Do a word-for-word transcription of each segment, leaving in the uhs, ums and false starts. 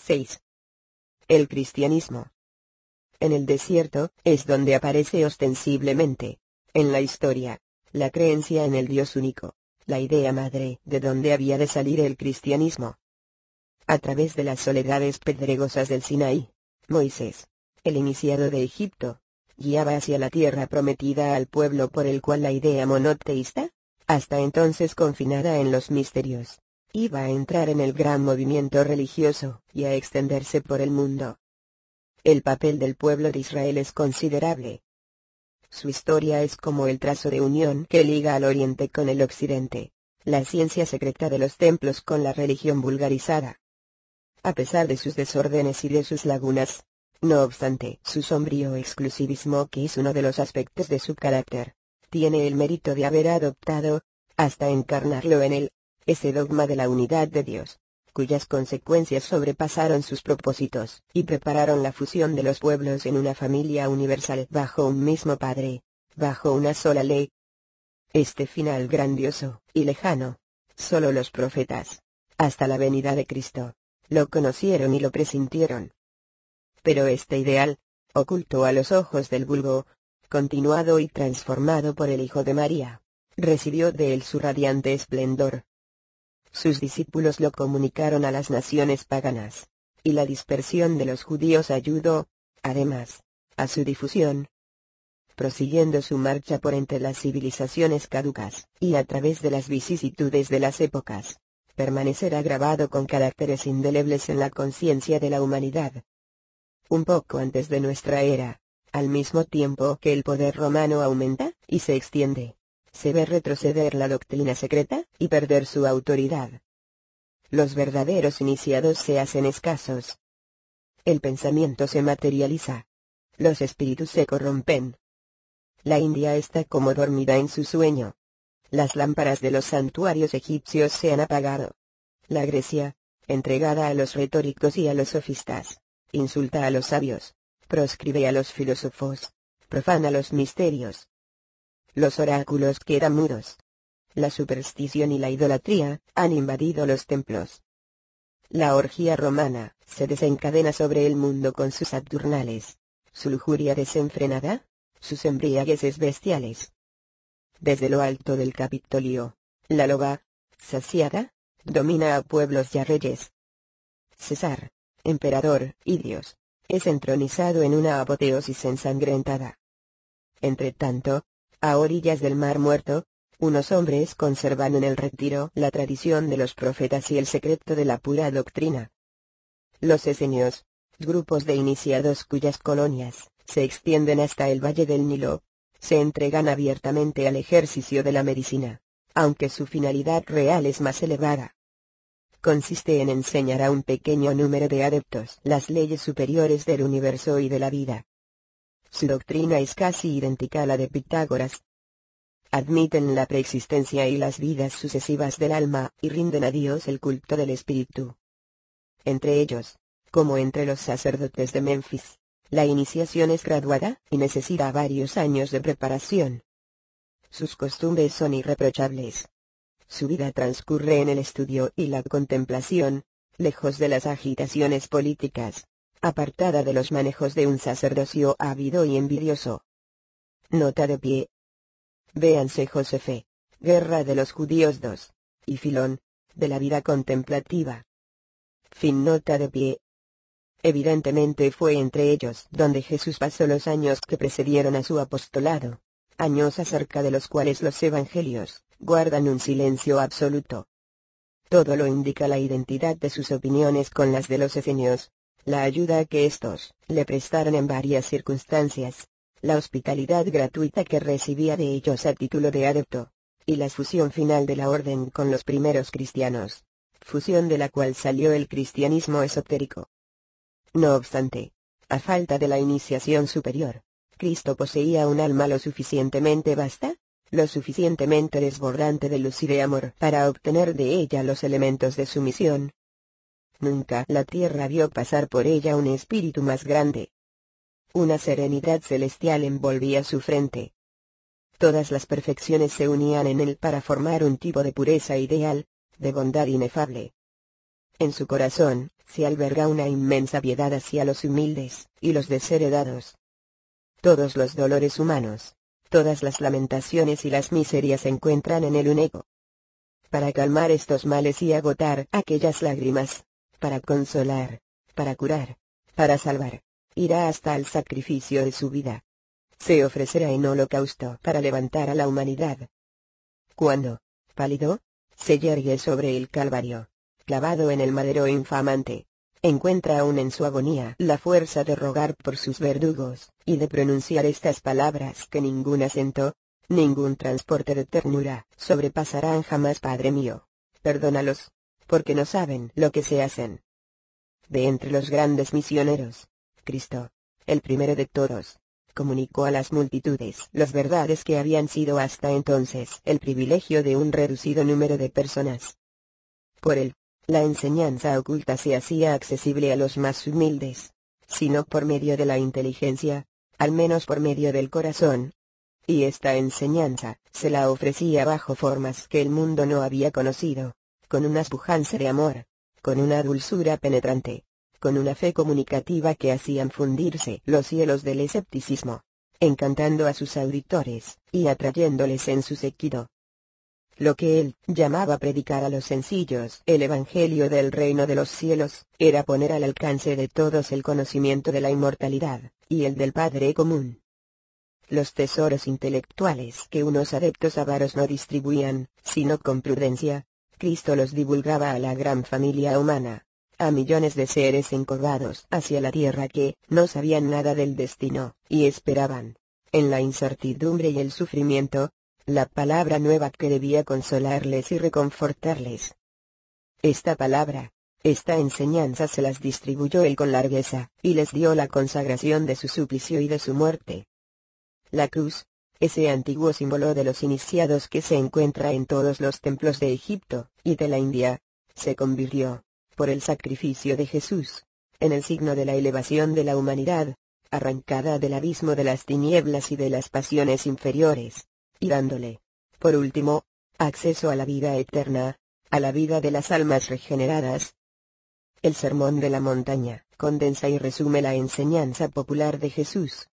seis. El cristianismo. En el desierto, es donde aparece ostensiblemente, en la historia, la creencia en el Dios único, la idea madre de donde había de salir el cristianismo. A través de las soledades pedregosas del Sinaí, Moisés, el iniciado de Egipto, guiaba hacia la tierra prometida al pueblo por el cual la idea monoteísta, hasta entonces confinada en los misterios, iba a entrar en el gran movimiento religioso y a extenderse por el mundo. El papel del pueblo de Israel es considerable. Su historia es como el trazo de unión que liga al Oriente con el Occidente, la ciencia secreta de los templos con la religión vulgarizada. A pesar de sus desórdenes y de sus lagunas, no obstante, su sombrío exclusivismo, que es uno de los aspectos de su carácter, tiene el mérito de haber adoptado, hasta encarnarlo en él, ese dogma de la unidad de Dios, cuyas consecuencias sobrepasaron sus propósitos y prepararon la fusión de los pueblos en una familia universal bajo un mismo Padre, bajo una sola ley. Este final grandioso y lejano, solo los profetas, hasta la venida de Cristo, lo conocieron y lo presintieron. Pero este ideal, oculto a los ojos del vulgo, continuado y transformado por el Hijo de María, recibió de él su radiante esplendor. Sus discípulos lo comunicaron a las naciones paganas, y la dispersión de los judíos ayudó, además, a su difusión. Prosiguiendo su marcha por entre las civilizaciones caducas, y a través de las vicisitudes de las épocas, permanecerá grabado con caracteres indelebles en la conciencia de la humanidad. Un poco antes de nuestra era, al mismo tiempo que el poder romano aumenta y se extiende, se ve retroceder la doctrina secreta y perder su autoridad. Los verdaderos iniciados se hacen escasos. El pensamiento se materializa. Los espíritus se corrompen. La India está como dormida en su sueño. Las lámparas de los santuarios egipcios se han apagado. La Grecia, entregada a los retóricos y a los sofistas, insulta a los sabios, proscribe a los filósofos, profana los misterios. Los oráculos quedan mudos. La superstición y la idolatría han invadido los templos. La orgía romana se desencadena sobre el mundo con sus saturnales, su lujuria desenfrenada, sus embriagueces bestiales. Desde lo alto del Capitolio, la loba, saciada, domina a pueblos y a reyes. César, emperador y Dios, es entronizado en una apoteosis ensangrentada. Entretanto, a orillas del Mar Muerto, unos hombres conservan en el retiro la tradición de los profetas y el secreto de la pura doctrina. Los esenios, grupos de iniciados cuyas colonias se extienden hasta el valle del Nilo, se entregan abiertamente al ejercicio de la medicina, aunque su finalidad real es más elevada. Consiste en enseñar a un pequeño número de adeptos las leyes superiores del universo y de la vida. Su doctrina es casi idéntica a la de Pitágoras. Admiten la preexistencia y las vidas sucesivas del alma y rinden a Dios el culto del espíritu. Entre ellos, como entre los sacerdotes de Memphis, la iniciación es graduada y necesita varios años de preparación. Sus costumbres son irreprochables. Su vida transcurre en el estudio y la contemplación, lejos de las agitaciones políticas, apartada de los manejos de un sacerdocio ávido y envidioso. Nota de pie. Véanse Josefe, Guerra de los Judíos dos, y Filón, de la vida contemplativa. Fin nota de pie. Evidentemente fue entre ellos donde Jesús pasó los años que precedieron a su apostolado, años acerca de los cuales los evangelios guardan un silencio absoluto. Todo lo indica la identidad de sus opiniones con las de los esenios, la ayuda que éstos le prestaron en varias circunstancias, la hospitalidad gratuita que recibía de ellos a título de adepto, y la fusión final de la orden con los primeros cristianos, fusión de la cual salió el cristianismo esotérico. No obstante, a falta de la iniciación superior, Cristo poseía un alma lo suficientemente vasta, lo suficientemente desbordante de luz y de amor para obtener de ella los elementos de su misión. Nunca la tierra vio pasar por ella un espíritu más grande. Una serenidad celestial envolvía su frente. Todas las perfecciones se unían en él para formar un tipo de pureza ideal, de bondad inefable. En su corazón, se alberga una inmensa piedad hacia los humildes, y los desheredados. Todos los dolores humanos, todas las lamentaciones y las miserias se encuentran en el único. Para calmar estos males y agotar aquellas lágrimas, para consolar, para curar, para salvar, irá hasta el sacrificio de su vida. Se ofrecerá en holocausto para levantar a la humanidad. Cuando, pálido, se yergue sobre el Calvario, clavado en el madero infamante, encuentra aún en su agonía la fuerza de rogar por sus verdugos, y de pronunciar estas palabras que ningún acento, ningún transporte de ternura, sobrepasarán jamás. Padre mío, perdónalos, porque no saben lo que se hacen. De entre los grandes misioneros, Cristo, el primero de todos, comunicó a las multitudes las verdades que habían sido hasta entonces el privilegio de un reducido número de personas. Por él, la enseñanza oculta se hacía accesible a los más humildes, sino por medio de la inteligencia, al menos por medio del corazón. Y esta enseñanza se la ofrecía bajo formas que el mundo no había conocido, con una pujanza de amor, con una dulzura penetrante, con una fe comunicativa que hacían fundirse los cielos del escepticismo, encantando a sus auditores, y atrayéndoles en su séquito. Lo que él llamaba predicar a los sencillos el Evangelio del reino de los cielos, era poner al alcance de todos el conocimiento de la inmortalidad, y el del Padre común. Los tesoros intelectuales que unos adeptos avaros no distribuían, sino con prudencia, Cristo los divulgaba a la gran familia humana, a millones de seres encorvados hacia la tierra que no sabían nada del destino, y esperaban, en la incertidumbre y el sufrimiento, la palabra nueva que debía consolarles y reconfortarles. Esta palabra, esta enseñanza se las distribuyó él con largueza, y les dio la consagración de su suplicio y de su muerte. La cruz, ese antiguo símbolo de los iniciados que se encuentra en todos los templos de Egipto, y de la India, se convirtió, por el sacrificio de Jesús, en el signo de la elevación de la humanidad, arrancada del abismo de las tinieblas y de las pasiones inferiores, y dándole, por último, acceso a la vida eterna, a la vida de las almas regeneradas. El Sermón de la Montaña condensa y resume la enseñanza popular de Jesús.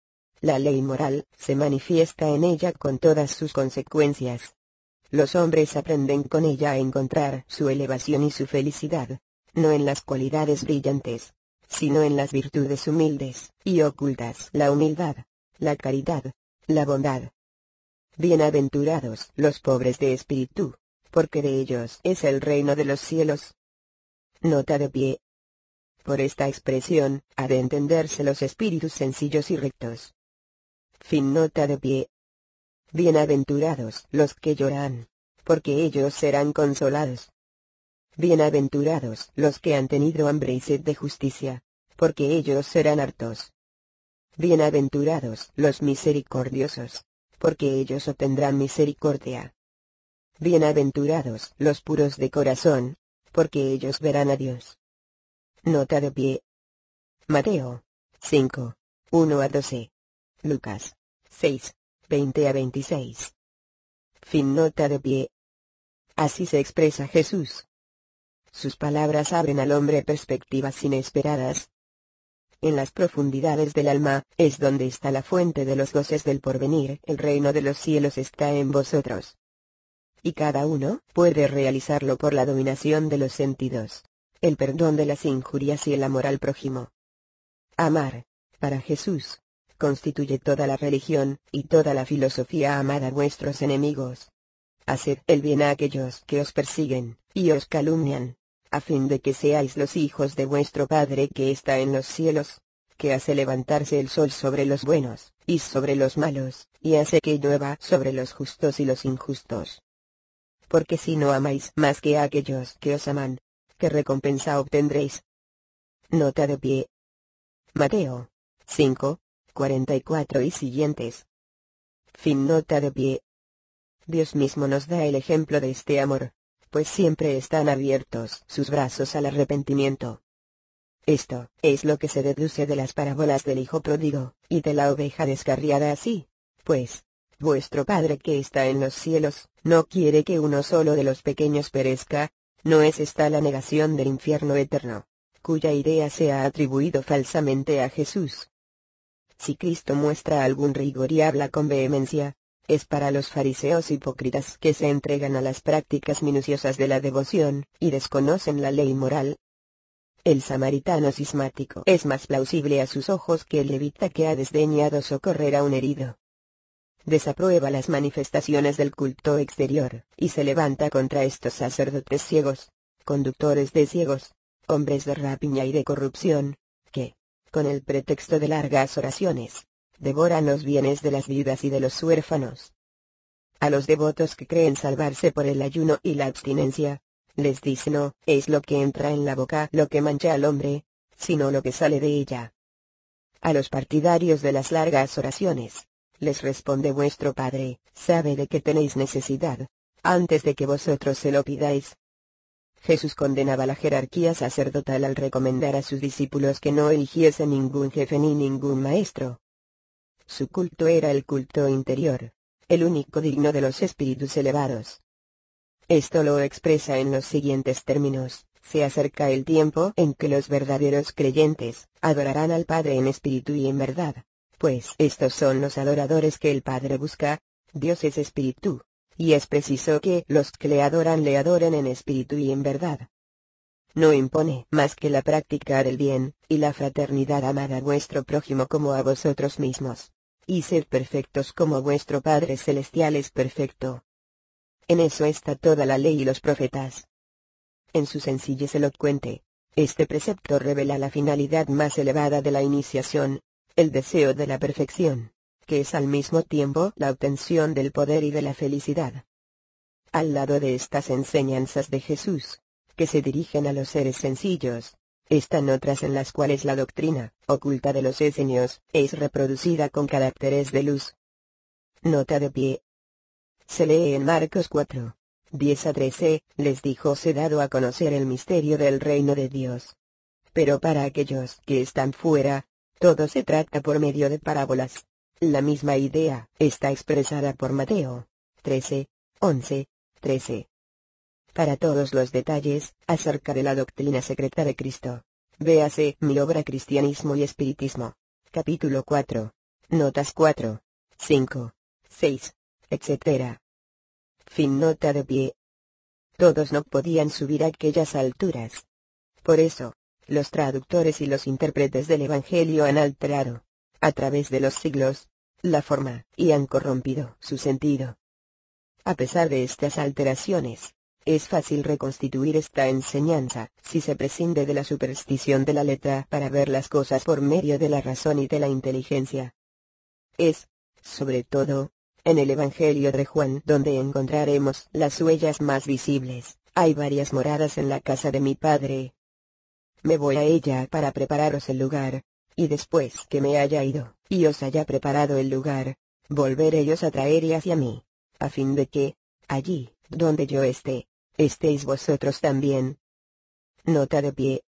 La ley moral se manifiesta en ella con todas sus consecuencias. Los hombres aprenden con ella a encontrar su elevación y su felicidad, no en las cualidades brillantes, sino en las virtudes humildes y ocultas: la humildad, la caridad, la bondad. Bienaventurados los pobres de espíritu, porque de ellos es el reino de los cielos. Nota de pie. Por esta expresión, ha de entenderse los espíritus sencillos y rectos. Fin. Nota de pie. Bienaventurados los que lloran, porque ellos serán consolados. Bienaventurados los que han tenido hambre y sed de justicia, porque ellos serán hartos. Bienaventurados los misericordiosos, porque ellos obtendrán misericordia. Bienaventurados los puros de corazón, porque ellos verán a Dios. Nota de pie. Mateo cinco, uno a doce. Lucas seis, veinte a veintiséis. Fin. Nota de pie. Así se expresa Jesús. Sus palabras abren al hombre perspectivas inesperadas. En las profundidades del alma, es donde está la fuente de los goces del porvenir. El reino de los cielos está en vosotros. Y cada uno puede realizarlo por la dominación de los sentidos, el perdón de las injurias y el amor al prójimo. Amar, para Jesús, constituye toda la religión, y toda la filosofía. Amad a vuestros enemigos. Haced el bien a aquellos que os persiguen, y os calumnian, a fin de que seáis los hijos de vuestro Padre que está en los cielos, que hace levantarse el sol sobre los buenos, y sobre los malos, y hace que llueva sobre los justos y los injustos. Porque si no amáis más que a aquellos que os aman, ¿qué recompensa obtendréis? Nota de pie. Mateo cinco, cuarenta y cuatro y siguientes. Fin. Nota de pie. Dios mismo nos da el ejemplo de este amor, pues siempre están abiertos sus brazos al arrepentimiento. Esto es lo que se deduce de las parábolas del hijo pródigo, y de la oveja descarriada. Así, pues, vuestro Padre que está en los cielos, no quiere que uno solo de los pequeños perezca, No es esta la negación del infierno eterno, cuya idea se ha atribuido falsamente a Jesús. Si Cristo muestra algún rigor y habla con vehemencia, es para los fariseos hipócritas que se entregan a las prácticas minuciosas de la devoción, y desconocen la ley moral. El samaritano cismático es más plausible a sus ojos que el levita que ha desdeñado socorrer a un herido. Desaprueba las manifestaciones del culto exterior, y se levanta contra estos sacerdotes ciegos, conductores de ciegos, hombres de rapiña y de corrupción, que, con el pretexto de largas oraciones, devoran los bienes de las viudas y de los huérfanos. A los devotos que creen salvarse por el ayuno y la abstinencia, les dice no es lo que entra en la boca lo que mancha al hombre, sino lo que sale de ella. A los partidarios de las largas oraciones, les responde vuestro Padre, sabe de que tenéis necesidad, antes de que vosotros se lo pidáis. Jesús condenaba la jerarquía sacerdotal al recomendar a sus discípulos que no eligiesen ningún jefe ni ningún maestro. Su culto era el culto interior, el único digno de los espíritus elevados. Esto lo expresa en los siguientes términos: se acerca el tiempo en que los verdaderos creyentes adorarán al Padre en espíritu y en verdad, pues estos son los adoradores que el Padre busca. Dios es espíritu, y es preciso que los que le adoran le adoren en espíritu y en verdad. No impone más que la práctica del bien, y la fraternidad. Amad a vuestro prójimo como a vosotros mismos, y sed perfectos como vuestro Padre Celestial es perfecto. En eso está toda la ley y los profetas. En su sencillez elocuente, este precepto revela la finalidad más elevada de la iniciación, el deseo de la perfección, que es al mismo tiempo la obtención del poder y de la felicidad. Al lado de estas enseñanzas de Jesús, que se dirigen a los seres sencillos, están otras en las cuales la doctrina, oculta de los esenios, es reproducida con caracteres de luz. Nota de pie. Se lee en Marcos cuatro, diez a trece, les dijo: os he dado a conocer el misterio del reino de Dios. Pero para aquellos que están fuera, todo se trata por medio de parábolas. La misma idea está expresada por Mateo trece, once, trece. Para todos los detalles acerca de la doctrina secreta de Cristo, véase mi obra Cristianismo y Espiritismo, capítulo cuatro, notas cuatro, cinco, seis, etcétera. Fin. Nota de pie. Todos no podían subir a aquellas alturas. Por eso, los traductores y los intérpretes del Evangelio han alterado, a través de los siglos, la forma, y han corrompido su sentido. A pesar de estas alteraciones, es fácil reconstituir esta enseñanza, si se prescinde de la superstición de la letra para ver las cosas por medio de la razón y de la inteligencia. Es, sobre todo, en el Evangelio de Juan donde encontraremos las huellas más visibles. Hay varias moradas en la casa de mi Padre. Me voy a ella para prepararos el lugar, y después que me haya ido, y os haya preparado el lugar, volveréis a traer y hacia mí, a fin de que, allí, donde yo esté, estéis vosotros también. Nota de pie.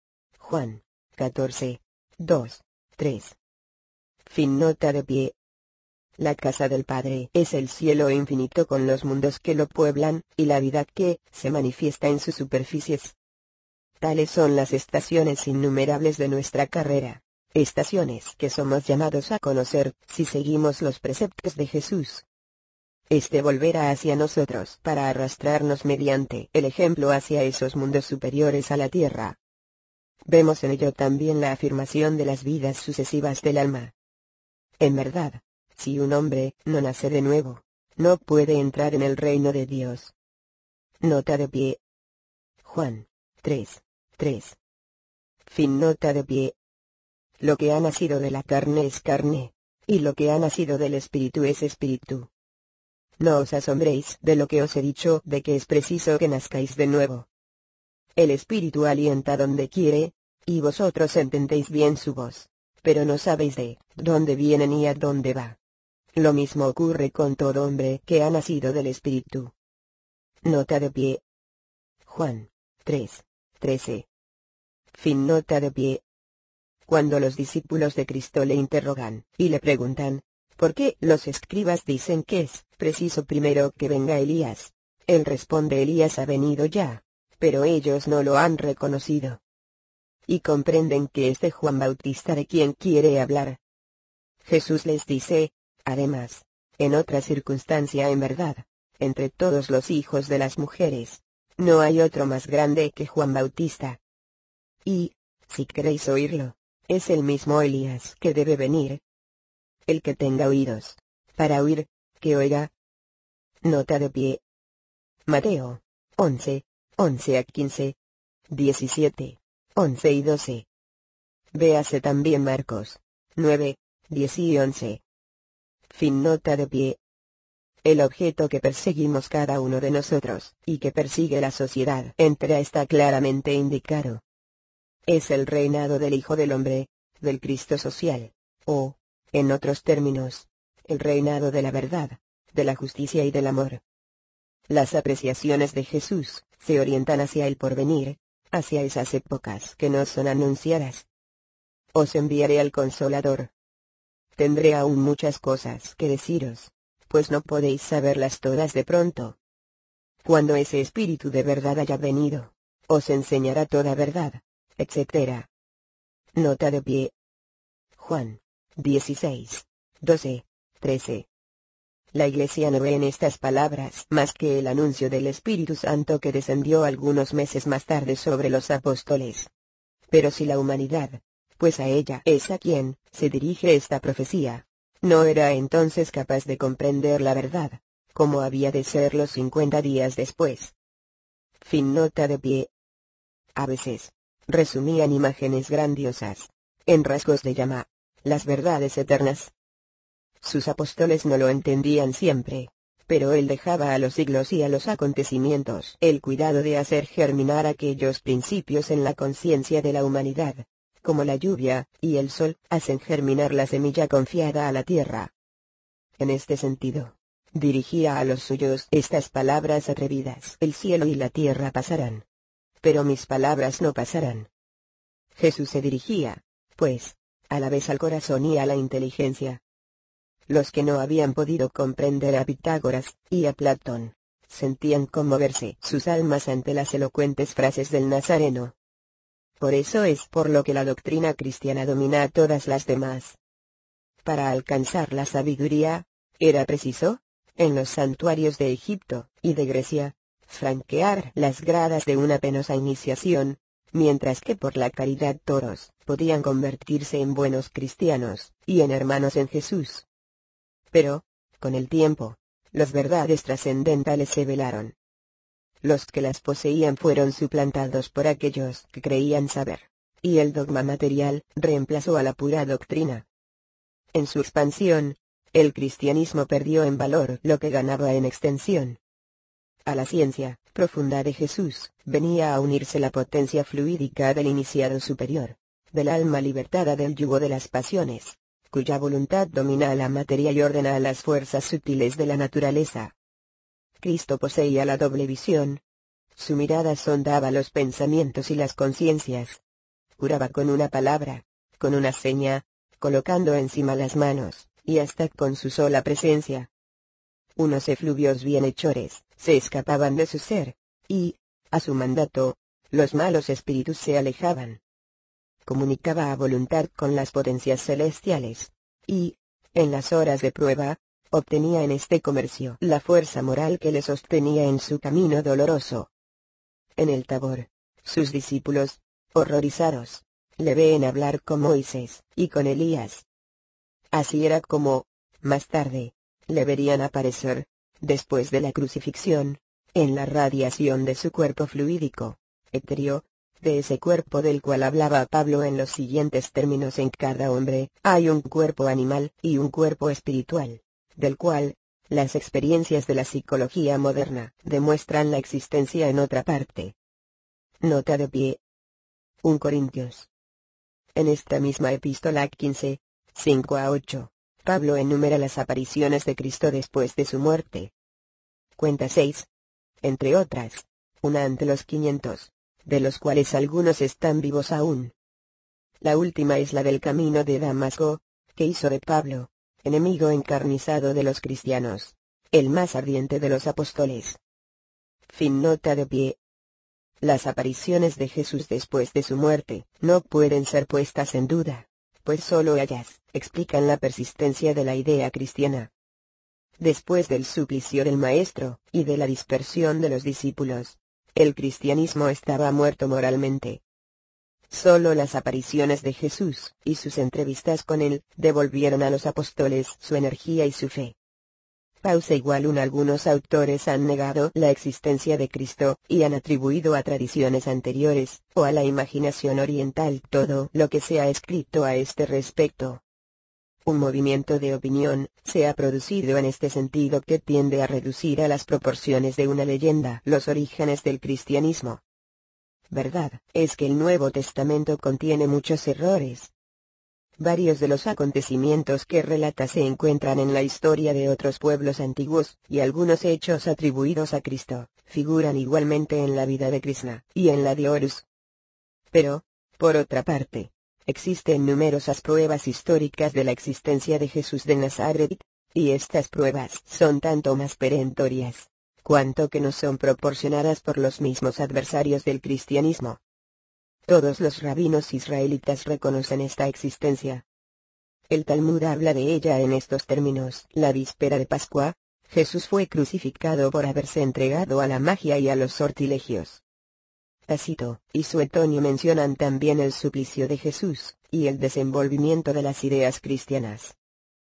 Juan catorce, dos, tres. Fin. Nota de pie. La casa del Padre es el cielo infinito con los mundos que lo pueblan, y la vida que se manifiesta en sus superficies. Tales son las estaciones innumerables de nuestra carrera, estaciones que somos llamados a conocer si seguimos los preceptos de Jesús. Este volverá hacia nosotros para arrastrarnos mediante el ejemplo hacia esos mundos superiores a la tierra. Vemos en ello también la afirmación de las vidas sucesivas del alma. En verdad, si un hombre no nace de nuevo, no puede entrar en el reino de Dios. Nota de pie. Juan tres, tres. Fin. Nota de pie. Lo que ha nacido de la carne es carne, y lo que ha nacido del espíritu es espíritu. No os asombréis de lo que os he dicho de que es preciso que nazcáis de nuevo. El espíritu alienta donde quiere, y vosotros entendéis bien su voz, pero no sabéis de dónde viene ni a dónde va. Lo mismo ocurre con todo hombre que ha nacido del espíritu. Nota de pie. Juan tres, trece. Fin. Nota de pie. Cuando los discípulos de Cristo le interrogan, y le preguntan, ¿por qué los escribas dicen que es preciso primero que venga Elías? Él responde: Elías ha venido ya, pero ellos no lo han reconocido. Y comprenden que es de Juan Bautista de quien quiere hablar. Jesús les dice, además, en otra circunstancia en verdad, entre todos los hijos de las mujeres, no hay otro más grande que Juan Bautista. Y, si queréis oírlo, es el mismo Elías que debe venir. El que tenga oídos para oír, que oiga. Nota de pie. Mateo once, once a quince, diecisiete, once y doce. Véase también Marcos nueve, diez y once. Fin. Nota de pie. El objeto que perseguimos cada uno de nosotros, y que persigue la sociedad entera, está claramente indicado. Es el reinado del Hijo del Hombre, del Cristo social, o, en otros términos, el reinado de la verdad, de la justicia y del amor. Las apreciaciones de Jesús se orientan hacia el porvenir, hacia esas épocas que no son anunciadas. Os enviaré al Consolador. Tendré aún muchas cosas que deciros, pues no podéis saberlas todas de pronto. Cuando ese Espíritu de verdad haya venido, os enseñará toda verdad, etcétera. Nota de pie. Juan dieciséis, doce, trece. La Iglesia no ve en estas palabras más que el anuncio del Espíritu Santo que descendió algunos meses más tarde sobre los apóstoles. Pero si la humanidad, pues a ella es a quien se dirige esta profecía, no era entonces capaz de comprender la verdad, como había de serlo cincuenta días después. Fin. Nota de pie. A veces, resumían imágenes grandiosas, en rasgos de llama, las verdades eternas. Sus apóstoles no lo entendían siempre, pero él dejaba a los siglos y a los acontecimientos el cuidado de hacer germinar aquellos principios en la conciencia de la humanidad, como la lluvia y el sol hacen germinar la semilla confiada a la tierra. En este sentido, dirigía a los suyos estas palabras atrevidas: el cielo y la tierra pasarán, pero mis palabras no pasarán. Jesús se dirigía, pues, a la vez al corazón y a la inteligencia. Los que no habían podido comprender a Pitágoras y a Platón, sentían conmoverse sus almas ante las elocuentes frases del Nazareno. Por eso es por lo que la doctrina cristiana domina a todas las demás. Para alcanzar la sabiduría, era preciso, en los santuarios de Egipto y de Grecia, franquear las gradas de una penosa iniciación, mientras que por la caridad todos podían convertirse en buenos cristianos, y en hermanos en Jesús. Pero, con el tiempo, las verdades trascendentales se velaron. Los que las poseían fueron suplantados por aquellos que creían saber, y el dogma material reemplazó a la pura doctrina. En su expansión, el cristianismo perdió en valor lo que ganaba en extensión. A la ciencia profunda de Jesús venía a unirse la potencia fluídica del iniciado superior, del alma libertada del yugo de las pasiones, cuya voluntad domina a la materia y ordena a las fuerzas sutiles de la naturaleza. Cristo poseía la doble visión. Su mirada sondaba los pensamientos y las conciencias. Curaba con una palabra, con una seña, colocando encima las manos, y hasta con su sola presencia. Unos efluvios bienhechores se escapaban de su ser, y, a su mandato, los malos espíritus se alejaban. Comunicaba a voluntad con las potencias celestiales, y, en las horas de prueba, obtenía en este comercio la fuerza moral que le sostenía en su camino doloroso. En el Tabor, sus discípulos, horrorizados, le ven hablar con Moisés y con Elías. Así era como, más tarde, le verían aparecer, después de la crucifixión, en la radiación de su cuerpo fluídico, etéreo, de ese cuerpo del cual hablaba Pablo en los siguientes términos: en cada hombre hay un cuerpo animal y un cuerpo espiritual, del cual, las experiencias de la psicología moderna demuestran la existencia en otra parte. Nota de pie. primera Corintios. En esta misma epístola quince, cinco a ocho, Pablo enumera las apariciones de Cristo después de su muerte. Cuenta seis. Entre otras, una ante los quinientos, de los cuales algunos están vivos aún. La última es la del camino de Damasco, que hizo de Pablo, enemigo encarnizado de los cristianos, el más ardiente de los apóstoles. Fin. Nota de pie. Las apariciones de Jesús después de su muerte no pueden ser puestas en duda, pues solo ellas explican la persistencia de la idea cristiana. Después del suplicio del Maestro y de la dispersión de los discípulos, el cristianismo estaba muerto moralmente. Solo las apariciones de Jesús y sus entrevistas con él devolvieron a los apóstoles su energía y su fe. Pausa igual uno. Algunos autores han negado la existencia de Cristo y han atribuido a tradiciones anteriores o a la imaginación oriental todo lo que se ha escrito a este respecto. Un movimiento de opinión se ha producido en este sentido que tiende a reducir a las proporciones de una leyenda los orígenes del cristianismo. Verdad es que el Nuevo Testamento contiene muchos errores. Varios de los acontecimientos que relata se encuentran en la historia de otros pueblos antiguos, y algunos hechos atribuidos a Cristo figuran igualmente en la vida de Krishna y en la de Horus. Pero, por otra parte, existen numerosas pruebas históricas de la existencia de Jesús de Nazaret, y estas pruebas son tanto más perentorias cuanto que no son proporcionadas por los mismos adversarios del cristianismo. Todos los rabinos israelitas reconocen esta existencia. El Talmud habla de ella en estos términos: la víspera de Pascua, Jesús fue crucificado por haberse entregado a la magia y a los sortilegios. Tácito y Suetonio mencionan también el suplicio de Jesús y el desenvolvimiento de las ideas cristianas.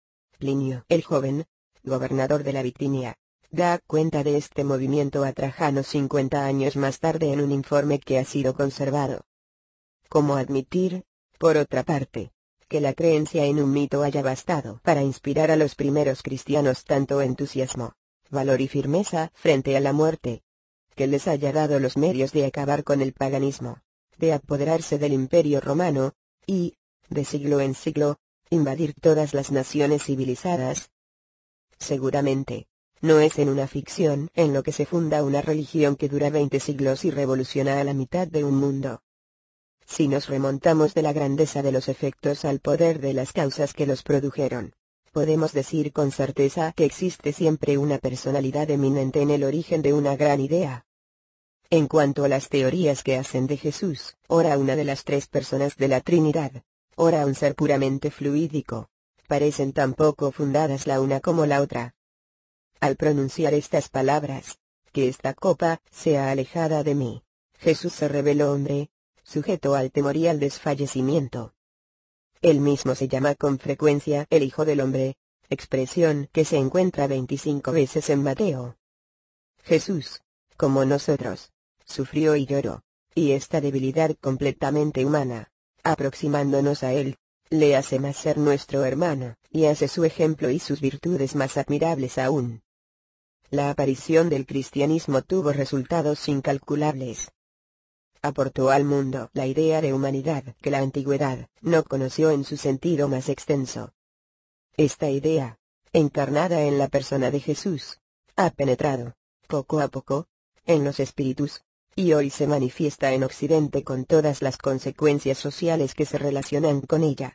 Plinio el Joven, gobernador de la Bitinia, da cuenta de este movimiento a Trajano cincuenta años más tarde en un informe que ha sido conservado. ¿Cómo admitir, por otra parte, que la creencia en un mito haya bastado para inspirar a los primeros cristianos tanto entusiasmo, valor y firmeza frente a la muerte, que les haya dado los medios de acabar con el paganismo, de apoderarse del Imperio Romano, y, de siglo en siglo, invadir todas las naciones civilizadas? Seguramente, no es en una ficción en lo que se funda una religión que dura veinte siglos y revoluciona a la mitad de un mundo. Si nos remontamos de la grandeza de los efectos al poder de las causas que los produjeron, podemos decir con certeza que existe siempre una personalidad eminente en el origen de una gran idea. En cuanto a las teorías que hacen de Jesús, ora una de las tres personas de la Trinidad, ora un ser puramente fluídico, parecen tan poco fundadas la una como la otra. Al pronunciar estas palabras, que esta copa sea alejada de mí, Jesús se reveló hombre, sujeto al temor y al desfallecimiento. Él mismo se llama con frecuencia el Hijo del Hombre, expresión que se encuentra veinticinco veces en Mateo. Jesús, como nosotros, sufrió y lloró, y esta debilidad completamente humana, aproximándonos a Él, le hace más ser nuestro hermano, y hace su ejemplo y sus virtudes más admirables aún. La aparición del cristianismo tuvo resultados incalculables. Aportó al mundo la idea de humanidad que la antigüedad no conoció en su sentido más extenso. Esta idea, encarnada en la persona de Jesús, ha penetrado, poco a poco, en los espíritus, y hoy se manifiesta en Occidente con todas las consecuencias sociales que se relacionan con ella.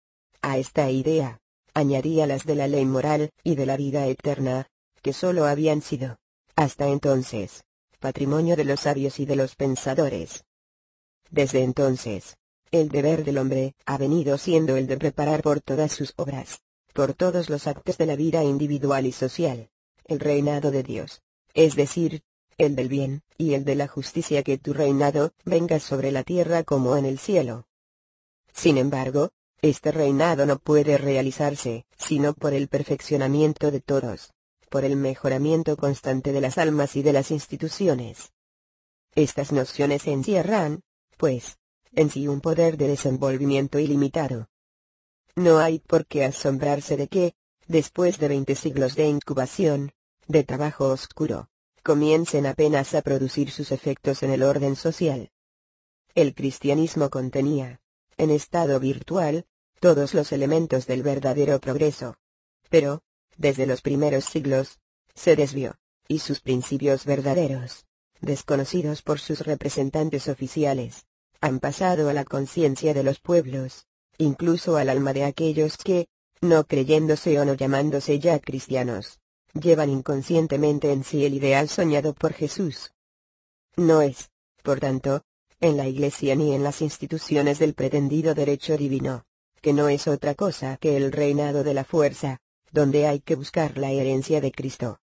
A esta idea, añadía las de la ley moral y de la vida eterna, que sólo habían sido, hasta entonces, patrimonio de los sabios y de los pensadores. Desde entonces, el deber del hombre ha venido siendo el de preparar por todas sus obras, por todos los actos de la vida individual y social, el reinado de Dios, es decir, el del bien y el de la justicia, que tu reinado venga sobre la tierra como en el cielo. Sin embargo, este reinado no puede realizarse, sino por el perfeccionamiento de todos, por el mejoramiento constante de las almas y de las instituciones. Estas nociones encierran, pues, en sí un poder de desenvolvimiento ilimitado. No hay por qué asombrarse de que, después de veinte siglos de incubación, de trabajo oscuro, comiencen apenas a producir sus efectos en el orden social. El cristianismo contenía, en estado virtual, todos los elementos del verdadero progreso. Pero, desde los primeros siglos, se desvió, y sus principios verdaderos, desconocidos por sus representantes oficiales, han pasado a la conciencia de los pueblos, incluso al alma de aquellos que, no creyéndose o no llamándose ya cristianos, llevan inconscientemente en sí el ideal soñado por Jesús. No es, por tanto, en la Iglesia ni en las instituciones del pretendido derecho divino, que no es otra cosa que el reinado de la fuerza, donde hay que buscar la herencia de Cristo.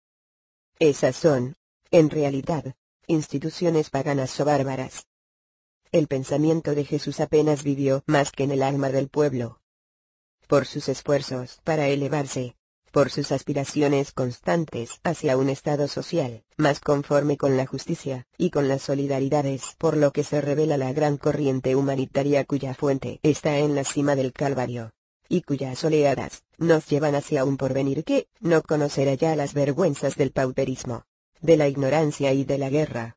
Esas son, en realidad, instituciones paganas o bárbaras. El pensamiento de Jesús apenas vivió más que en el alma del pueblo. Por sus esfuerzos para elevarse, por sus aspiraciones constantes hacia un estado social más conforme con la justicia y con las solidaridades, por lo que se revela la gran corriente humanitaria cuya fuente está en la cima del Calvario, y cuyas oleadas nos llevan hacia un porvenir que no conocerá ya las vergüenzas del pauperismo, de la ignorancia y de la guerra.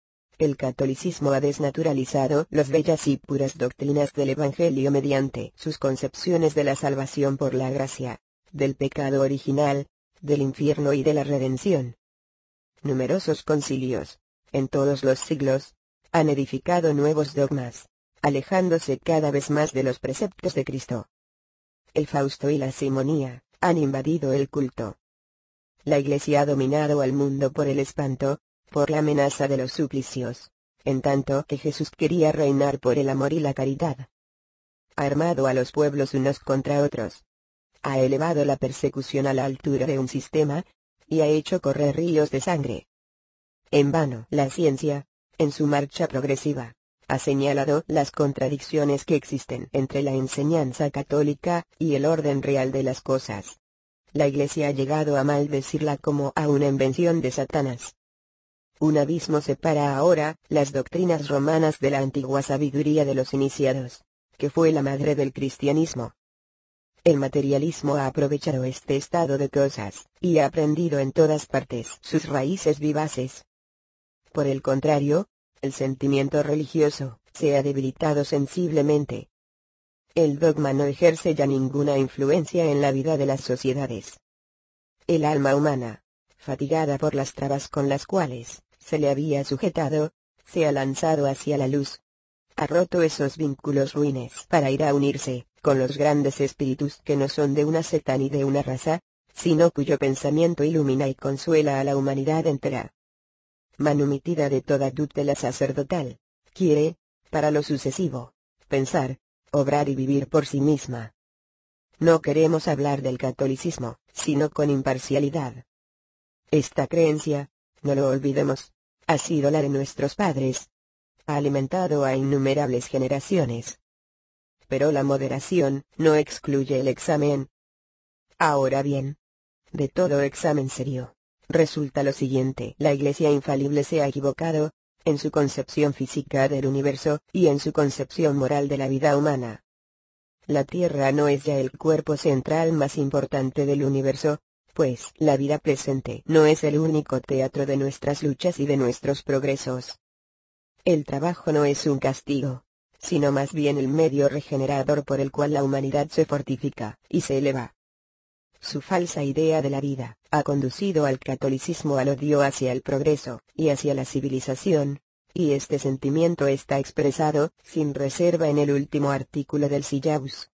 El catolicismo ha desnaturalizado las bellas y puras doctrinas del Evangelio mediante sus concepciones de la salvación por la gracia, del pecado original, del infierno y de la redención. Numerosos concilios, en todos los siglos, han edificado nuevos dogmas, alejándose cada vez más de los preceptos de Cristo. El Fausto y la simonía han invadido el culto. La Iglesia ha dominado al mundo por el espanto, por la amenaza de los suplicios, en tanto que Jesús quería reinar por el amor y la caridad. Ha armado a los pueblos unos contra otros. Ha elevado la persecución a la altura de un sistema, y ha hecho correr ríos de sangre. En vano la ciencia, en su marcha progresiva, ha señalado las contradicciones que existen entre la enseñanza católica y el orden real de las cosas. La Iglesia ha llegado a maldecirla como a una invención de Satanás. Un abismo separa ahora las doctrinas romanas de la antigua sabiduría de los iniciados, que fue la madre del cristianismo. El materialismo ha aprovechado este estado de cosas, y ha prendido en todas partes sus raíces vivaces. Por el contrario, el sentimiento religioso se ha debilitado sensiblemente. El dogma no ejerce ya ninguna influencia en la vida de las sociedades. El alma humana, fatigada por las trabas con las cuales se le había sujetado, se ha lanzado hacia la luz. Ha roto esos vínculos ruines para ir a unirse con los grandes espíritus que no son de una secta ni de una raza, sino cuyo pensamiento ilumina y consuela a la humanidad entera. Manumitida de toda tutela sacerdotal, quiere, para lo sucesivo, pensar, obrar y vivir por sí misma. No queremos hablar del catolicismo, sino con imparcialidad. Esta creencia, no lo olvidemos, ha sido la de nuestros padres. Ha alimentado a innumerables generaciones. Pero la moderación no excluye el examen. Ahora bien, de todo examen serio, resulta lo siguiente: la Iglesia infalible se ha equivocado, en su concepción física del universo, y en su concepción moral de la vida humana. La Tierra no es ya el cuerpo central más importante del universo, pues la vida presente no es el único teatro de nuestras luchas y de nuestros progresos. El trabajo no es un castigo, sino más bien el medio regenerador por el cual la humanidad se fortifica y se eleva. Su falsa idea de la vida ha conducido al catolicismo al odio hacia el progreso y hacia la civilización, y este sentimiento está expresado sin reserva en el último artículo del Sillaus.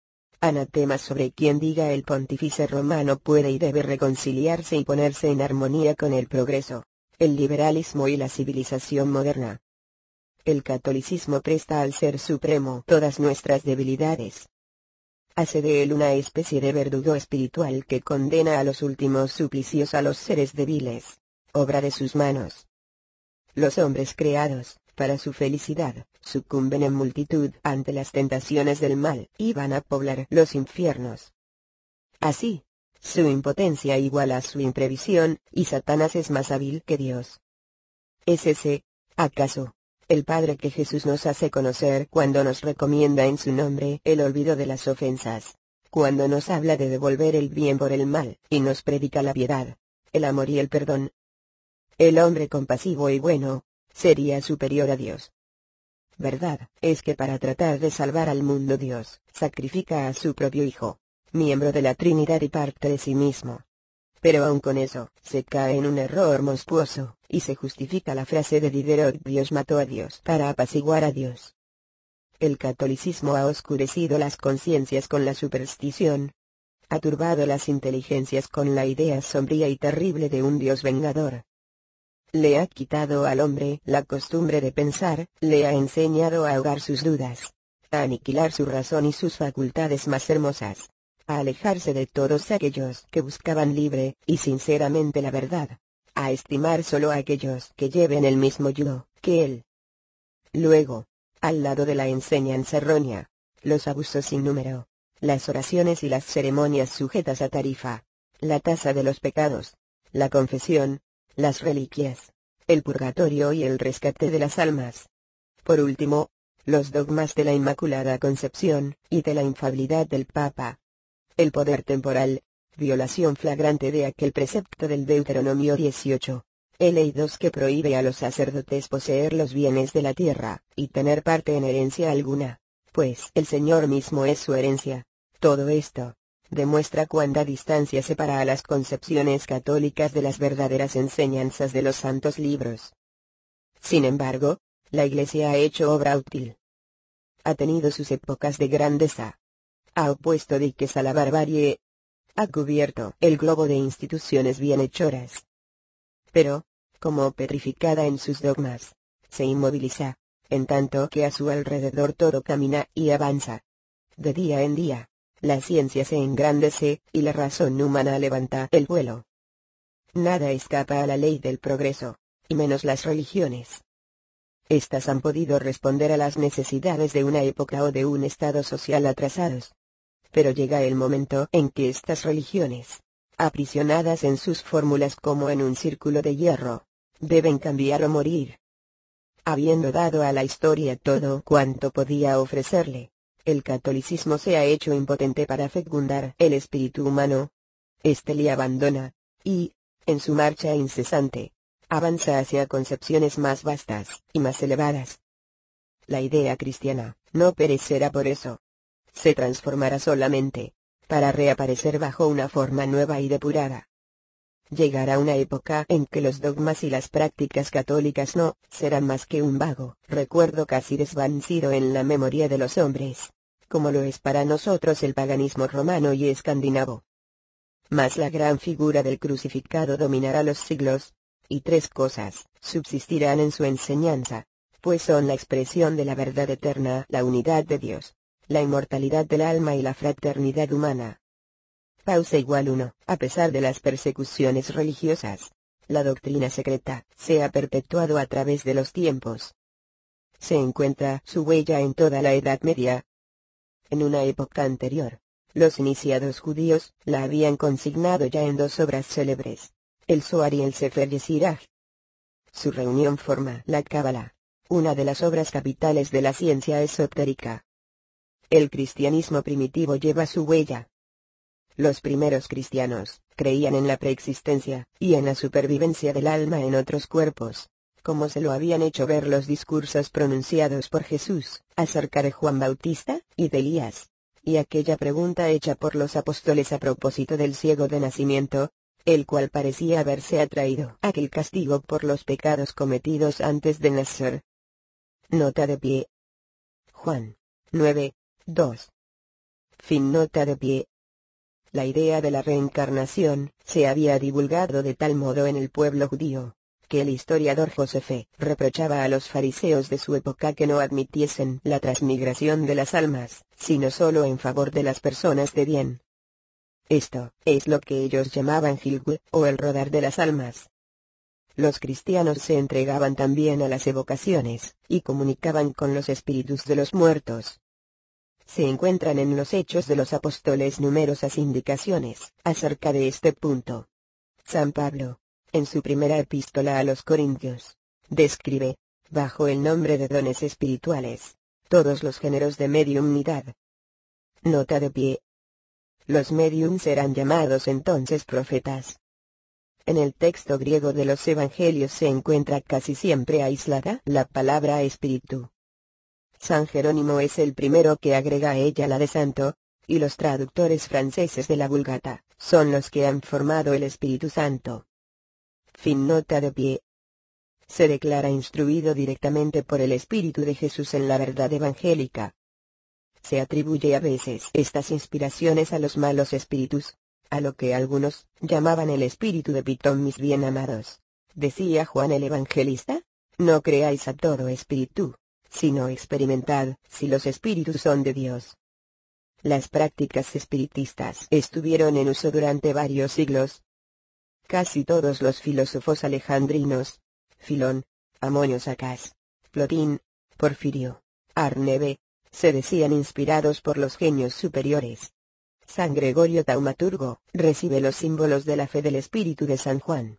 Anatema sobre quien diga el pontífice romano puede y debe reconciliarse y ponerse en armonía con el progreso, el liberalismo y la civilización moderna. El catolicismo presta al Ser Supremo todas nuestras debilidades. Hace de él una especie de verdugo espiritual que condena a los últimos suplicios a los seres débiles, obra de sus manos. Los hombres creados, para su felicidad, sucumben en multitud ante las tentaciones del mal y van a poblar los infiernos. Así, su impotencia iguala su imprevisión, y Satanás es más hábil que Dios. ¿Es ese, acaso, el Padre que Jesús nos hace conocer cuando nos recomienda en su nombre el olvido de las ofensas, cuando nos habla de devolver el bien por el mal, y nos predica la piedad, el amor y el perdón? El hombre compasivo y bueno sería superior a Dios. Verdad es que para tratar de salvar al mundo Dios sacrifica a su propio Hijo, miembro de la Trinidad y parte de sí mismo. Pero aun con eso, se cae en un error monstruoso, y se justifica la frase de Diderot: Dios mató a Dios para apaciguar a Dios. El catolicismo ha oscurecido las conciencias con la superstición. Ha turbado las inteligencias con la idea sombría y terrible de un Dios vengador. le ha quitado al hombre la costumbre de pensar, le ha enseñado a ahogar sus dudas, a aniquilar su razón y sus facultades más hermosas, a alejarse de todos aquellos que buscaban libre y sinceramente la verdad, a estimar solo a aquellos que lleven el mismo yugo que él. Luego, al lado de la enseñanza errónea, los abusos sin número, las oraciones y las ceremonias sujetas a tarifa, la tasa de los pecados, la confesión, las reliquias, el purgatorio y el rescate de las almas. Por último, los dogmas de la Inmaculada Concepción y de la infalibilidad del Papa. El poder temporal, violación flagrante de aquel precepto del Deuteronomio dieciocho. El ley dos que prohíbe a los sacerdotes poseer los bienes de la tierra, y tener parte en herencia alguna, pues el Señor mismo es su herencia. Todo esto demuestra cuánta distancia separa a las concepciones católicas de las verdaderas enseñanzas de los santos libros. Sin embargo, la Iglesia ha hecho obra útil. Ha tenido sus épocas de grandeza. Ha opuesto diques a la barbarie. Ha cubierto el globo de instituciones bienhechoras. Pero, como petrificada en sus dogmas, se inmoviliza, en tanto que a su alrededor todo camina y avanza. De día en día, la ciencia se engrandece, y la razón humana levanta el vuelo. Nada escapa a la ley del progreso, y menos las religiones. Estas han podido responder a las necesidades de una época o de un estado social atrasados. Pero llega el momento en que estas religiones, aprisionadas en sus fórmulas como en un círculo de hierro, deben cambiar o morir. Habiendo dado a la historia todo cuanto podía ofrecerle, el catolicismo se ha hecho impotente para fecundar el espíritu humano. Este le abandona, y, en su marcha incesante, avanza hacia concepciones más vastas y más elevadas. La idea cristiana no perecerá por eso. Se transformará solamente, para reaparecer bajo una forma nueva y depurada. Llegará una época en que los dogmas y las prácticas católicas no serán más que un vago recuerdo casi desvanecido en la memoria de los hombres, como lo es para nosotros el paganismo romano y escandinavo. Mas la gran figura del crucificado dominará los siglos, y tres cosas subsistirán en su enseñanza, pues son la expresión de la verdad eterna, la unidad de Dios, la inmortalidad del alma y la fraternidad humana. Pausa igual uno. A pesar de las persecuciones religiosas, la doctrina secreta se ha perpetuado a través de los tiempos. Se encuentra su huella en toda la Edad Media. En una época anterior, los iniciados judíos la habían consignado ya en dos obras célebres, el Zohar y el Sefer Yesiraj. Su reunión forma la Cábala, una de las obras capitales de la ciencia esotérica. El cristianismo primitivo lleva su huella. Los primeros cristianos creían en la preexistencia y en la supervivencia del alma en otros cuerpos, como se lo habían hecho ver los discursos pronunciados por Jesús acerca de Juan Bautista y de Elías, y aquella pregunta hecha por los apóstoles a propósito del ciego de nacimiento, el cual parecía haberse atraído a aquel castigo por los pecados cometidos antes de nacer. Nota de pie. Juan nueve, dos. Fin nota de pie. La idea de la reencarnación se había divulgado de tal modo en el pueblo judío, que el historiador Josefe reprochaba a los fariseos de su época que no admitiesen la transmigración de las almas, sino solo en favor de las personas de bien. Esto es lo que ellos llamaban Gilgul, o el rodar de las almas. Los cristianos se entregaban también a las evocaciones, y comunicaban con los espíritus de los muertos. Se encuentran en los Hechos de los Apóstoles numerosas indicaciones acerca de este punto. San Pablo, en su primera epístola a los Corintios, describe, bajo el nombre de dones espirituales, todos los géneros de mediumnidad. Nota de pie. Los médiums serán llamados entonces profetas. En el texto griego de los Evangelios se encuentra casi siempre aislada la palabra espíritu. San Jerónimo es el primero que agrega a ella la de santo, y los traductores franceses de la Vulgata son los que han formado el Espíritu Santo. Fin nota de pie. Se declara instruido directamente por el Espíritu de Jesús en la verdad evangélica. Se atribuye a veces estas inspiraciones a los malos espíritus, a lo que algunos llamaban el espíritu de Pitón mis bien amados, decía Juan el Evangelista, no creáis a todo espíritu, sino experimentad si los espíritus son de Dios. Las prácticas espiritistas estuvieron en uso durante varios siglos. Casi todos los filósofos alejandrinos, Filón, Amonio Sacas, Plotín, Porfirio, Arnebe, se decían inspirados por los genios superiores. San Gregorio Taumaturgo recibe los símbolos de la fe del espíritu de San Juan.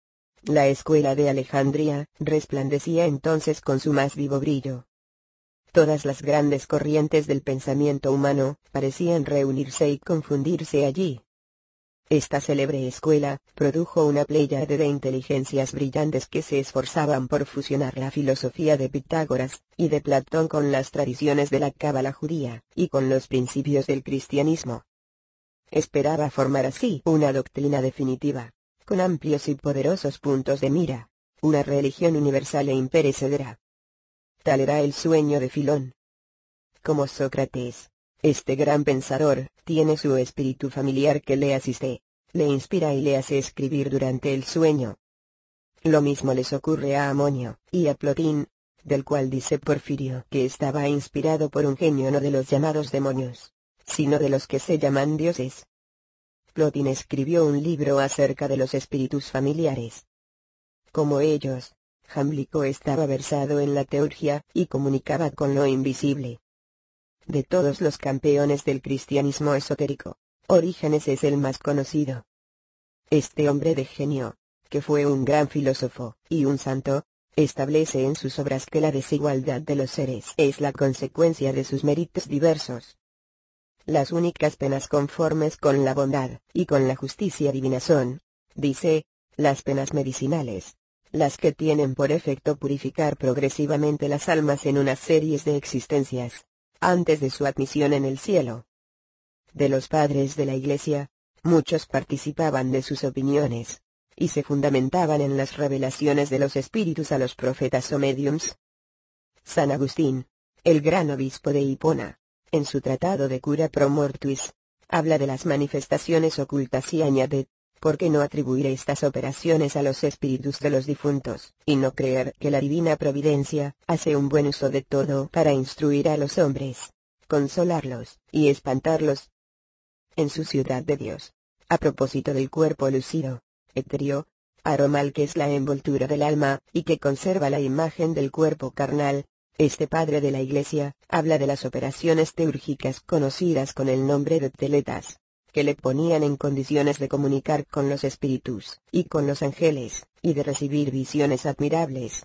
La escuela de Alejandría resplandecía entonces con su más vivo brillo. Todas las grandes corrientes del pensamiento humano parecían reunirse y confundirse allí. Esta célebre escuela produjo una pléyade de inteligencias brillantes que se esforzaban por fusionar la filosofía de Pitágoras y de Platón con las tradiciones de la cábala judía y con los principios del cristianismo. Esperaba formar así una doctrina definitiva, con amplios y poderosos puntos de mira, una religión universal e imperecedera. Tal era el sueño de Filón. Como Sócrates, este gran pensador tiene su espíritu familiar que le asiste, le inspira y le hace escribir durante el sueño. Lo mismo les ocurre a Amonio y a Plotín, del cual dice Porfirio que estaba inspirado por un genio no de los llamados demonios, sino de los que se llaman dioses. Plotín escribió un libro acerca de los espíritus familiares. Como ellos, Jámblico estaba versado en la teurgia y comunicaba con lo invisible. De todos los campeones del cristianismo esotérico, Orígenes es el más conocido. Este hombre de genio, que fue un gran filósofo y un santo, establece en sus obras que la desigualdad de los seres es la consecuencia de sus méritos diversos. Las únicas penas conformes con la bondad y con la justicia divina son, dice, las penas medicinales, las que tienen por efecto purificar progresivamente las almas en unas series de existencias, antes de su admisión en el cielo. De los padres de la Iglesia, muchos participaban de sus opiniones, y se fundamentaban en las revelaciones de los espíritus a los profetas o médiums. San Agustín, el gran obispo de Hipona, en su tratado de Cura pro mortuis, habla de las manifestaciones ocultas y añade, ¿por qué no atribuir estas operaciones a los espíritus de los difuntos, y no creer que la divina providencia hace un buen uso de todo para instruir a los hombres, consolarlos y espantarlos? En su ciudad de Dios, a propósito del cuerpo lúcido, etéreo, aromal que es la envoltura del alma y que conserva la imagen del cuerpo carnal, este padre de la Iglesia habla de las operaciones teúrgicas conocidas con el nombre de teletas, que le ponían en condiciones de comunicar con los espíritus y con los ángeles, y de recibir visiones admirables.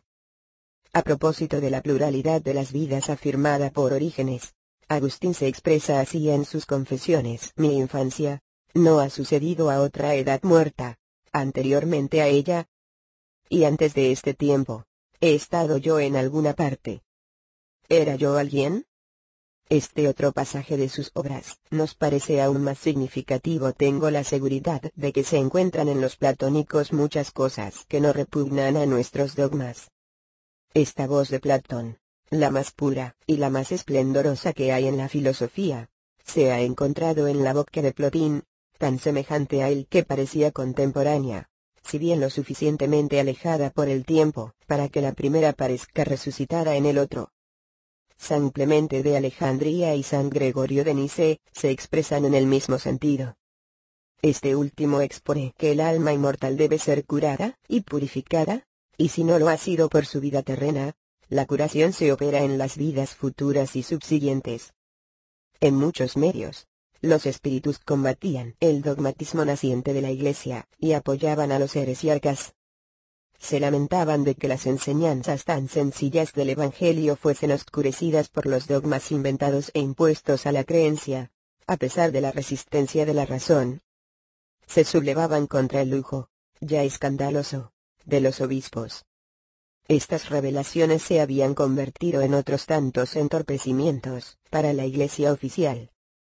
A propósito de la pluralidad de las vidas afirmada por Orígenes, Agustín se expresa así en sus confesiones: mi infancia no ha sucedido a otra edad muerta, anteriormente a ella, y antes de este tiempo, he estado yo en alguna parte. ¿Era yo alguien? Este otro pasaje de sus obras nos parece aún más significativo. Tengo la seguridad de que se encuentran en los platónicos muchas cosas que no repugnan a nuestros dogmas. Esta voz de Platón, la más pura y la más esplendorosa que hay en la filosofía, se ha encontrado en la boca de Plotín, tan semejante a él que parecía contemporánea, si bien lo suficientemente alejada por el tiempo, para que la primera parezca resucitada en el otro. San Clemente de Alejandría y San Gregorio de Nice se expresan en el mismo sentido. Este último expone que el alma inmortal debe ser curada y purificada, y si no lo ha sido por su vida terrena, la curación se opera en las vidas futuras y subsiguientes. En muchos medios, los espíritus combatían el dogmatismo naciente de la Iglesia y apoyaban a los heresiarcas. Se lamentaban de que las enseñanzas tan sencillas del Evangelio fuesen oscurecidas por los dogmas inventados e impuestos a la creencia, a pesar de la resistencia de la razón. Se sublevaban contra el lujo, ya escandaloso, de los obispos. Estas revelaciones se habían convertido en otros tantos entorpecimientos para la Iglesia oficial.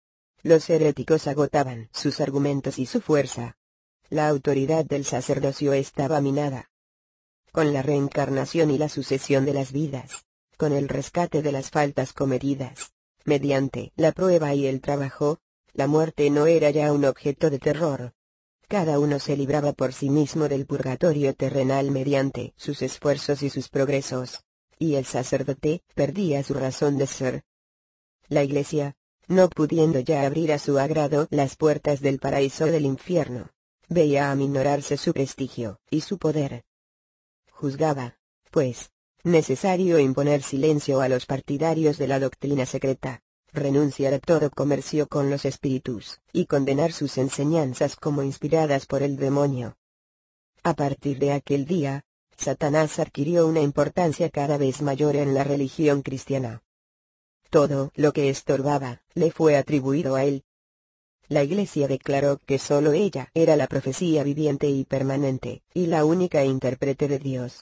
Los heréticos agotaban sus argumentos y su fuerza. La autoridad del sacerdocio estaba minada. Con la reencarnación y la sucesión de las vidas, con el rescate de las faltas cometidas, mediante la prueba y el trabajo, la muerte no era ya un objeto de terror. Cada uno se libraba por sí mismo del purgatorio terrenal mediante sus esfuerzos y sus progresos. Y el sacerdote perdía su razón de ser. La Iglesia, no pudiendo ya abrir a su agrado las puertas del paraíso o del infierno, veía aminorarse su prestigio y su poder. Juzgaba, pues, necesario imponer silencio a los partidarios de la doctrina secreta, renunciar a todo comercio con los espíritus, y condenar sus enseñanzas como inspiradas por el demonio. A partir de aquel día, Satanás adquirió una importancia cada vez mayor en la religión cristiana. Todo lo que estorbaba, le fue atribuido a él. La Iglesia declaró que sólo ella era la profecía viviente y permanente, y la única intérprete de Dios.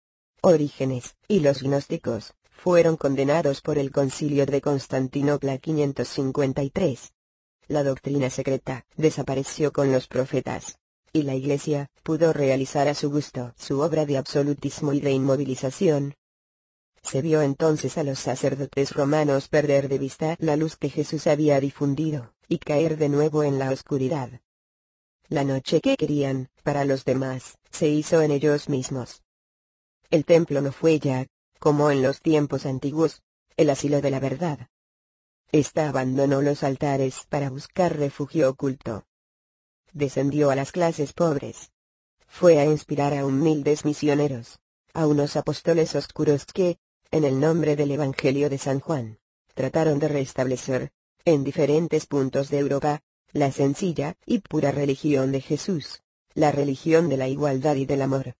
Orígenes, y los gnósticos, fueron condenados por el Concilio de Constantinopla quinientos cincuenta y tres. La doctrina secreta desapareció con los profetas, y la Iglesia pudo realizar a su gusto su obra de absolutismo y de inmovilización. Se vio entonces a los sacerdotes romanos perder de vista la luz que Jesús había difundido, y caer de nuevo en la oscuridad. La noche que querían, para los demás, se hizo en ellos mismos. El templo no fue ya, como en los tiempos antiguos, el asilo de la verdad. Ésta abandonó los altares para buscar refugio oculto. Descendió a las clases pobres. Fue a inspirar a humildes misioneros, a unos apóstoles oscuros que, en el nombre del Evangelio de San Juan, trataron de restablecer, en diferentes puntos de Europa, la sencilla y pura religión de Jesús, la religión de la igualdad y del amor.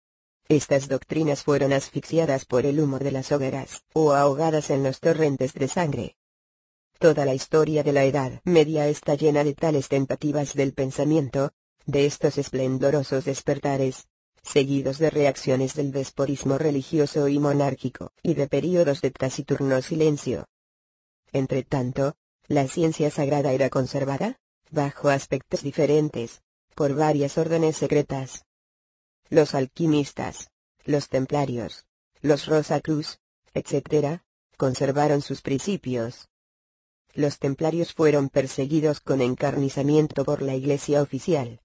Estas doctrinas fueron asfixiadas por el humo de las hogueras, o ahogadas en los torrentes de sangre. Toda la historia de la Edad Media está llena de tales tentativas del pensamiento, de estos esplendorosos despertares, seguidos de reacciones del despotismo religioso y monárquico, y de períodos de taciturno silencio. Entretanto, la ciencia sagrada era conservada, bajo aspectos diferentes, por varias órdenes secretas. Los alquimistas, los templarios, los Rosacruz, etcétera, conservaron sus principios. Los templarios fueron perseguidos con encarnizamiento por la Iglesia oficial.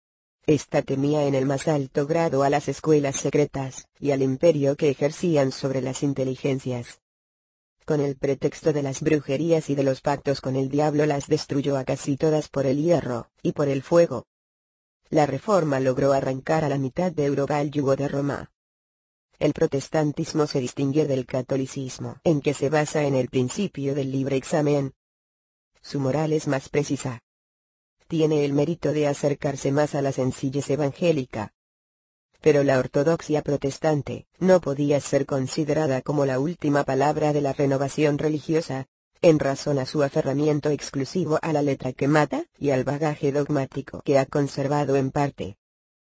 Esta temía en el más alto grado a las escuelas secretas, y al imperio que ejercían sobre las inteligencias. Con el pretexto de las brujerías y de los pactos con el diablo las destruyó a casi todas por el hierro, y por el fuego. La Reforma logró arrancar a la mitad de Europa el yugo de Roma. El protestantismo se distinguió del catolicismo en que se basa en el principio del libre examen. Su moral es más precisa. Tiene el mérito de acercarse más a la sencillez evangélica. Pero la ortodoxia protestante no podía ser considerada como la última palabra de la renovación religiosa, en razón a su aferramiento exclusivo a la letra que mata y al bagaje dogmático que ha conservado en parte.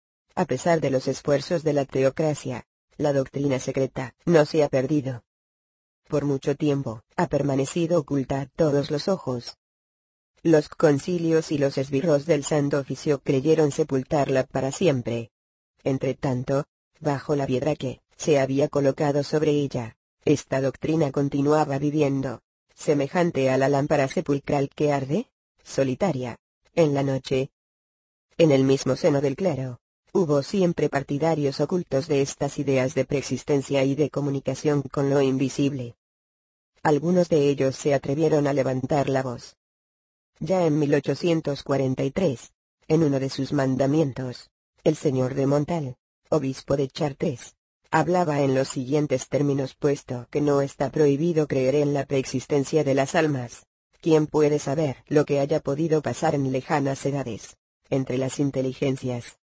A pesar de los esfuerzos de la teocracia, la doctrina secreta no se ha perdido. Por mucho tiempo, ha permanecido oculta a todos los ojos. Los concilios y los esbirros del Santo Oficio creyeron sepultarla para siempre. Entretanto, bajo la piedra que se había colocado sobre ella, esta doctrina continuaba viviendo, semejante a la lámpara sepulcral que arde, solitaria, en la noche. En el mismo seno del clero, hubo siempre partidarios ocultos de estas ideas de preexistencia y de comunicación con lo invisible. Algunos de ellos se atrevieron a levantar la voz. Ya en mil ochocientos cuarenta y tres, en uno de sus mandamientos, el señor de Montal, obispo de Chartres, hablaba en los siguientes términos: puesto que no está prohibido creer en la preexistencia de las almas, ¿quién puede saber lo que haya podido pasar en lejanas edades, entre las inteligencias?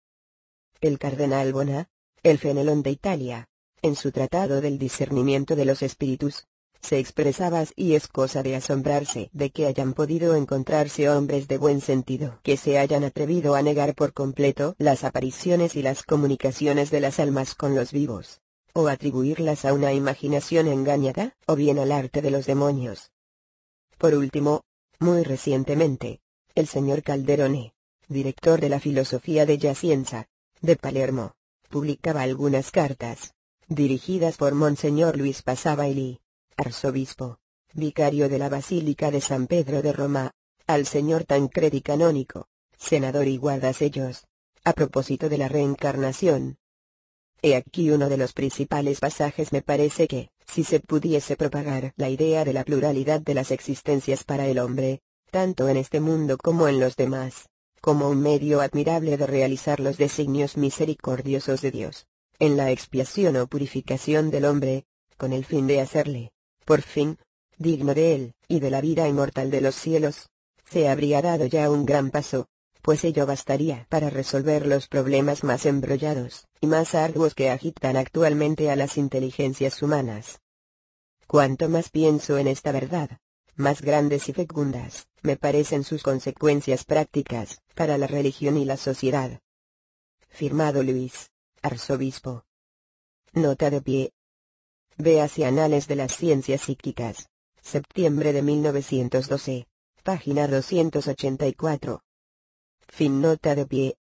El cardenal Bona, el Fenelón de Italia, en su tratado del discernimiento de los espíritus, se expresaba así: y es cosa de asombrarse de que hayan podido encontrarse hombres de buen sentido que se hayan atrevido a negar por completo las apariciones y las comunicaciones de las almas con los vivos, o atribuirlas a una imaginación engañada, o bien al arte de los demonios. Por último, muy recientemente, el señor Calderone, director de la Filosofía de la Scienza, de Palermo, publicaba algunas cartas, dirigidas por Monseñor Luis Passabaili, arzobispo, vicario de la Basílica de San Pedro de Roma, al señor Tancredi Canónico, senador y guardasellos. A propósito de la reencarnación. He aquí uno de los principales pasajes. Me parece que, si se pudiese propagar la idea de la pluralidad de las existencias para el hombre, tanto en este mundo como en los demás, como un medio admirable de realizar los designios misericordiosos de Dios, en la expiación o purificación del hombre, con el fin de hacerle, por fin, digno de él, y de la vida inmortal de los cielos, se habría dado ya un gran paso, pues ello bastaría para resolver los problemas más embrollados y más arduos que agitan actualmente a las inteligencias humanas. Cuanto más pienso en esta verdad, más grandes y fecundas me parecen sus consecuencias prácticas para la religión y la sociedad. Firmado Luis, arzobispo. Nota de pie. Véase Anales de las Ciencias Psíquicas, septiembre de mil novecientos doce, página doscientos ochenta y cuatro. Fin. Nota de pie.